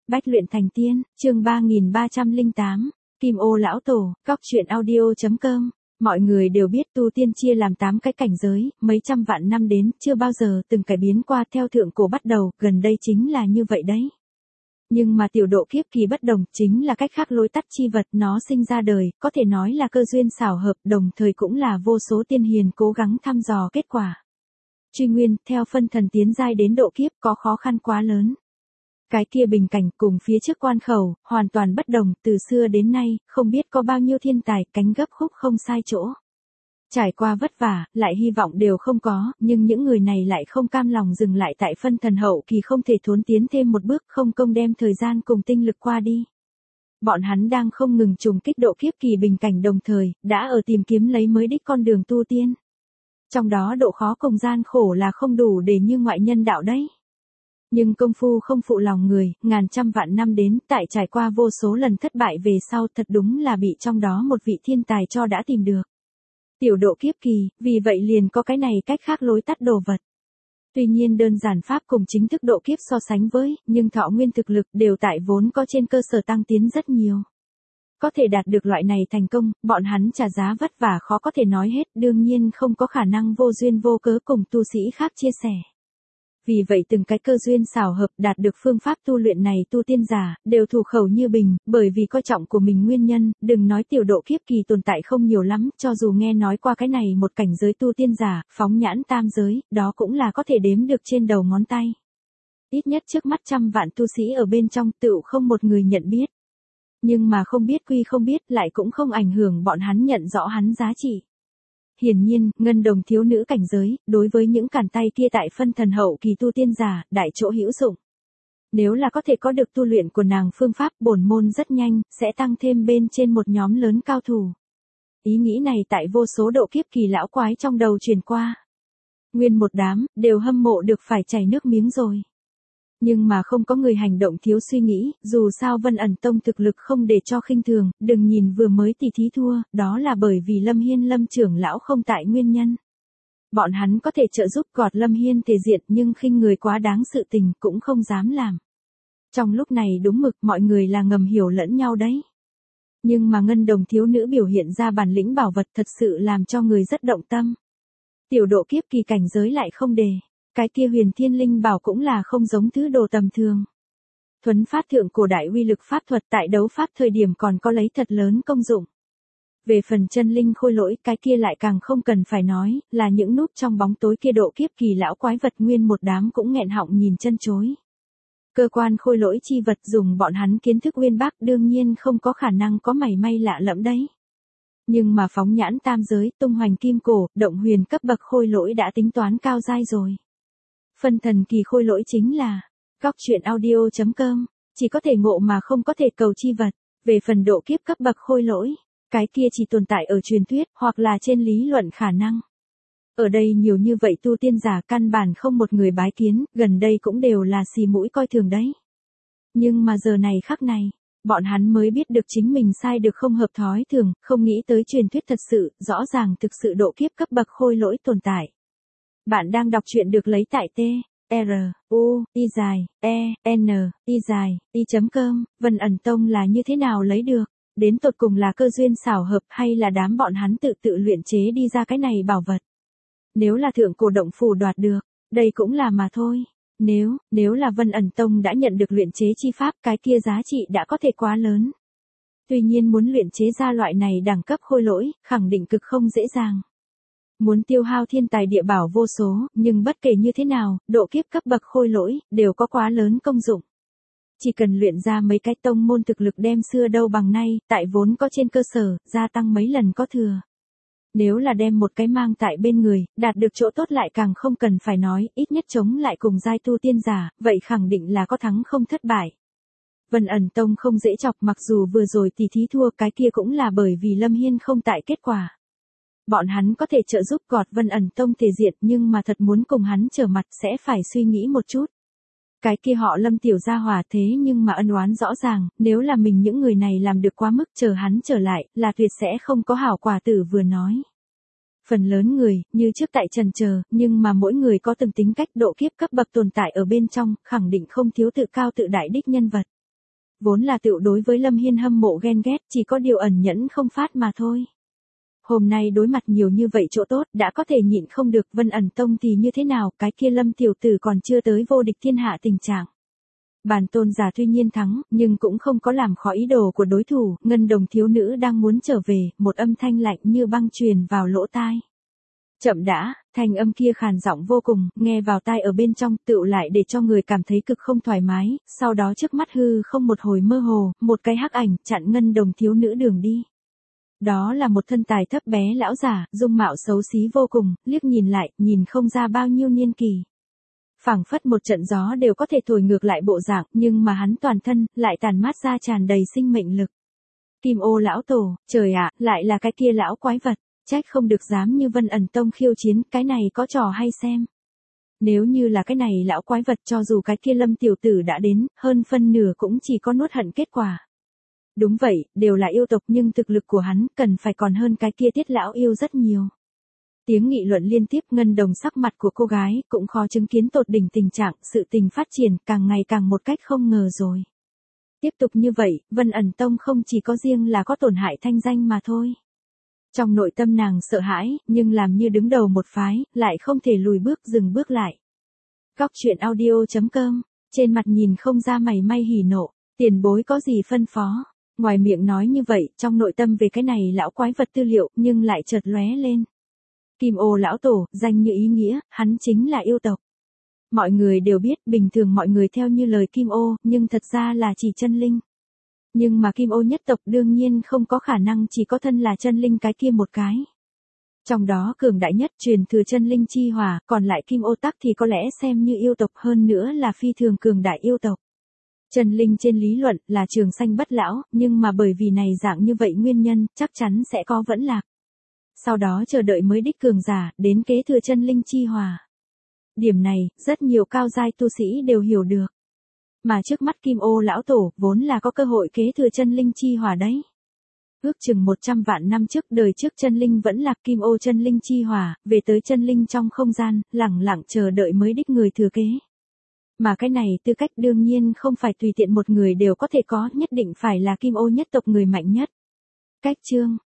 Bách luyện thành tiên, chương 3308, Kim ô lão tổ, Cóc truyện audio.com. Mọi người đều biết tu tiên chia làm 8 cái cảnh giới, mấy trăm vạn năm đến, chưa bao giờ từng cải biến qua theo thượng cổ bắt đầu, gần đây chính là như vậy đấy. Nhưng mà tiểu độ kiếp kỳ bất đồng, chính là cách khác lối tắt chi vật nó sinh ra đời, có thể nói là cơ duyên xảo hợp, đồng thời cũng là vô số tiên hiền cố gắng thăm dò kết quả. Truy nguyên, theo phân thần tiến giai đến độ kiếp có khó khăn quá lớn. Cái kia bình cảnh cùng phía trước quan khẩu, hoàn toàn bất đồng, từ xưa đến nay, không biết có bao nhiêu thiên tài, cánh gấp khúc không sai chỗ. Trải qua vất vả, lại hy vọng đều không có, nhưng những người này lại không cam lòng dừng lại tại phân thần hậu kỳ, không thể thốn tiến thêm một bước, không công đem thời gian cùng tinh lực qua đi. Bọn hắn đang không ngừng trùng kích độ kiếp kỳ bình cảnh, đồng thời, đã ở tìm kiếm lấy mới đích con đường tu tiên. Trong đó độ khó cùng gian khổ là không đủ để như ngoại nhân đạo đấy. Nhưng công phu không phụ lòng người, ngàn trăm vạn năm đến, tại trải qua vô số lần thất bại về sau, thật đúng là bị trong đó một vị thiên tài cho đã tìm được. Tiểu độ kiếp kỳ, vì vậy liền có cái này cách khác lối tắt đồ vật. Tuy nhiên đơn giản pháp cùng chính thức độ kiếp so sánh với, nhưng thọ nguyên thực lực đều tại vốn có trên cơ sở tăng tiến rất nhiều. Có thể đạt được loại này thành công, bọn hắn trả giá vất vả khó có thể nói hết, đương nhiên không có khả năng vô duyên vô cớ cùng tu sĩ khác chia sẻ. Vì vậy từng cái cơ duyên xảo hợp đạt được phương pháp tu luyện này tu tiên giả, đều thủ khẩu như bình, bởi vì coi trọng của mình nguyên nhân, đừng nói tiểu độ kiếp kỳ tồn tại không nhiều lắm, cho dù nghe nói qua cái này một cảnh giới tu tiên giả, phóng nhãn tam giới, đó cũng là có thể đếm được trên đầu ngón tay. Ít nhất trước mắt trăm vạn tu sĩ ở bên trong tựu không một người nhận biết. Nhưng mà không biết quy không biết lại cũng không ảnh hưởng bọn hắn nhận rõ hắn giá trị. Hiển nhiên, ngân đồng thiếu nữ cảnh giới, đối với những cản tay kia tại phân thần hậu kỳ tu tiên giả, đại chỗ hữu dụng. Nếu là có thể có được tu luyện của nàng phương pháp bổn môn rất nhanh, sẽ tăng thêm bên trên một nhóm lớn cao thủ. Ý nghĩ này tại vô số độ kiếp kỳ lão quái trong đầu truyền qua. Nguyên một đám, đều hâm mộ được phải chảy nước miếng rồi. Nhưng mà không có người hành động thiếu suy nghĩ, dù sao Vân ẩn tông thực lực không để cho khinh thường, đừng nhìn vừa mới tỷ thí thua, đó là bởi vì Lâm Hiên Lâm trưởng lão không tại nguyên nhân. Bọn hắn có thể trợ giúp gọt Lâm Hiên thể diện, nhưng khinh người quá đáng sự tình cũng không dám làm. Trong lúc này đúng mực mọi người là ngầm hiểu lẫn nhau đấy. Nhưng mà ngân đồng thiếu nữ biểu hiện ra bản lĩnh bảo vật thật sự làm cho người rất động tâm. Tiểu độ kiếp kỳ cảnh giới lại không đề. Cái kia huyền thiên linh bảo cũng là không giống thứ đồ tầm thường. Thuấn phát thượng cổ đại uy lực pháp thuật tại đấu pháp thời điểm còn có lấy thật lớn công dụng. Về phần chân linh khôi lỗi, cái kia lại càng không cần phải nói, là những núp trong bóng tối kia độ kiếp kỳ lão quái vật nguyên một đám cũng nghẹn họng nhìn chân chối. Cơ quan khôi lỗi chi vật dùng bọn hắn kiến thức uyên bác đương nhiên không có khả năng có mảy may lạ lẫm đấy. Nhưng mà phóng nhãn tam giới, tung hoành kim cổ, động huyền cấp bậc khôi lỗi đã tính toán cao giai rồi. Phân thần kỳ khôi lỗi chính là Cóc truyện audio.com, chỉ có thể ngộ mà không có thể cầu chi vật. Về phần độ kiếp cấp bậc khôi lỗi, cái kia chỉ tồn tại ở truyền thuyết hoặc là trên lý luận khả năng. Ở đây nhiều như vậy tu tiên giả căn bản không một người bái kiến, gần đây cũng đều là xì mũi coi thường đấy. Nhưng mà giờ này khắc này, bọn hắn mới biết được chính mình sai được không hợp thói thường, không nghĩ tới truyền thuyết thật sự, rõ ràng thực sự độ kiếp cấp bậc khôi lỗi tồn tại. Bạn đang đọc truyện được lấy tại T, R, U, I dài, E, N, I dài, I.com, Vân ẩn tông là như thế nào lấy được, đến tột cùng là cơ duyên xảo hợp hay là đám bọn hắn tự luyện chế đi ra cái này bảo vật. Nếu là thượng cổ động phủ đoạt được, đây cũng là mà thôi. Nếu là Vân ẩn tông đã nhận được luyện chế chi pháp, cái kia giá trị đã có thể quá lớn. Tuy nhiên muốn luyện chế ra loại này đẳng cấp khôi lỗi, khẳng định cực không dễ dàng. Muốn tiêu hao thiên tài địa bảo vô số, nhưng bất kể như thế nào, độ kiếp cấp bậc khôi lỗi, đều có quá lớn công dụng. Chỉ cần luyện ra mấy cái tông môn thực lực đem xưa đâu bằng nay, tại vốn có trên cơ sở, gia tăng mấy lần có thừa. Nếu là đem một cái mang tại bên người, đạt được chỗ tốt lại càng không cần phải nói, ít nhất chống lại cùng giai tu tiên giả, vậy khẳng định là có thắng không thất bại. Vân ẩn tông không dễ chọc, mặc dù vừa rồi tỷ thí thua, cái kia cũng là bởi vì Lâm Hiên không tại kết quả. Bọn hắn có thể trợ giúp gọt Vân ẩn tông thể diện, nhưng mà thật muốn cùng hắn trở mặt sẽ phải suy nghĩ một chút. Cái kia họ Lâm tiểu gia hỏa thế nhưng mà ân oán rõ ràng, nếu là mình những người này làm được quá mức, chờ hắn trở lại, là tuyệt sẽ không có hảo quả tử vừa nói. Phần lớn người, như trước tại trần chờ, nhưng mà mỗi người có từng tính cách độ kiếp cấp bậc tồn tại ở bên trong, khẳng định không thiếu tự cao tự đại đích nhân vật. Vốn là tựu đối với Lâm Hiên hâm mộ ghen ghét, chỉ có điều ẩn nhẫn không phát mà thôi. Hôm nay đối mặt nhiều như vậy chỗ tốt, đã có thể nhịn không được. Vân ẩn tông thì như thế nào, cái kia Lâm tiểu tử còn chưa tới vô địch thiên hạ tình trạng. Bản tôn giả tuy nhiên thắng, nhưng cũng không có làm khó ý đồ của đối thủ. Ngân đồng thiếu nữ đang muốn trở về, một âm thanh lạnh như băng truyền vào lỗ tai. Chậm đã, thanh âm kia khàn giọng vô cùng, nghe vào tai ở bên trong, tựu lại để cho người cảm thấy cực không thoải mái. Sau đó trước mắt hư không một hồi mơ hồ, một cái hắc ảnh chặn ngân đồng thiếu nữ đường đi. Đó là một thân tài thấp bé lão giả, dung mạo xấu xí vô cùng, liếc nhìn lại, nhìn không ra bao nhiêu niên kỳ. Phảng phất một trận gió đều có thể thổi ngược lại bộ dạng, nhưng mà hắn toàn thân, lại tàn mát ra tràn đầy sinh mệnh lực. Kim ô lão tổ, trời ạ, lại là cái kia lão quái vật, trách không được dám như Vân ẩn tông khiêu chiến, cái này có trò hay xem. Nếu như là cái này lão quái vật cho dù cái kia Lâm tiểu tử đã đến, hơn phân nửa cũng chỉ có nuốt hận kết quả. Đúng vậy, đều là yêu tộc nhưng thực lực của hắn cần phải còn hơn cái kia Tiết lão yêu rất nhiều. Tiếng nghị luận liên tiếp, ngân đồng sắc mặt của cô gái cũng khó chứng kiến tột đỉnh tình trạng, sự tình phát triển càng ngày càng một cách không ngờ rồi. Tiếp tục như vậy, Vân ẩn tông không chỉ có riêng là có tổn hại thanh danh mà thôi. Trong nội tâm nàng sợ hãi, nhưng làm như đứng đầu một phái, lại không thể lùi bước dừng bước lại. Góc truyện audio.com, trên mặt nhìn không ra mày may hỉ nộ, tiền bối có gì phân phó. Ngoài miệng nói như vậy, trong nội tâm về cái này lão quái vật tư liệu, nhưng lại chợt lóe lên. Kim ô lão tổ, danh như ý nghĩa, hắn chính là yêu tộc. Mọi người đều biết, bình thường mọi người theo như lời Kim ô, nhưng thật ra là chỉ chân linh. Nhưng mà Kim ô nhất tộc đương nhiên không có khả năng chỉ có thân là chân linh cái kia một cái. Trong đó cường đại nhất truyền thừa chân linh chi hỏa, còn lại Kim ô tắc thì có lẽ xem như yêu tộc, hơn nữa là phi thường cường đại yêu tộc. Chân linh trên lý luận là trường sanh bất lão, nhưng mà bởi vì này dạng như vậy nguyên nhân, chắc chắn sẽ có vẫn lạc. Sau đó chờ đợi mới đích cường giả, đến kế thừa chân linh chi hỏa. Điểm này, rất nhiều cao giai tu sĩ đều hiểu được. Mà trước mắt Kim ô lão tổ, vốn là có cơ hội kế thừa chân linh chi hỏa đấy. Ước chừng 100 vạn năm trước, đời trước chân linh vẫn là Kim ô chân linh chi hỏa, về tới chân linh trong không gian, lẳng lặng chờ đợi mới đích người thừa kế. Mà cái này tư cách đương nhiên không phải tùy tiện một người đều có thể có, nhất định phải là Kim ô nhất tộc người mạnh nhất. Cách chương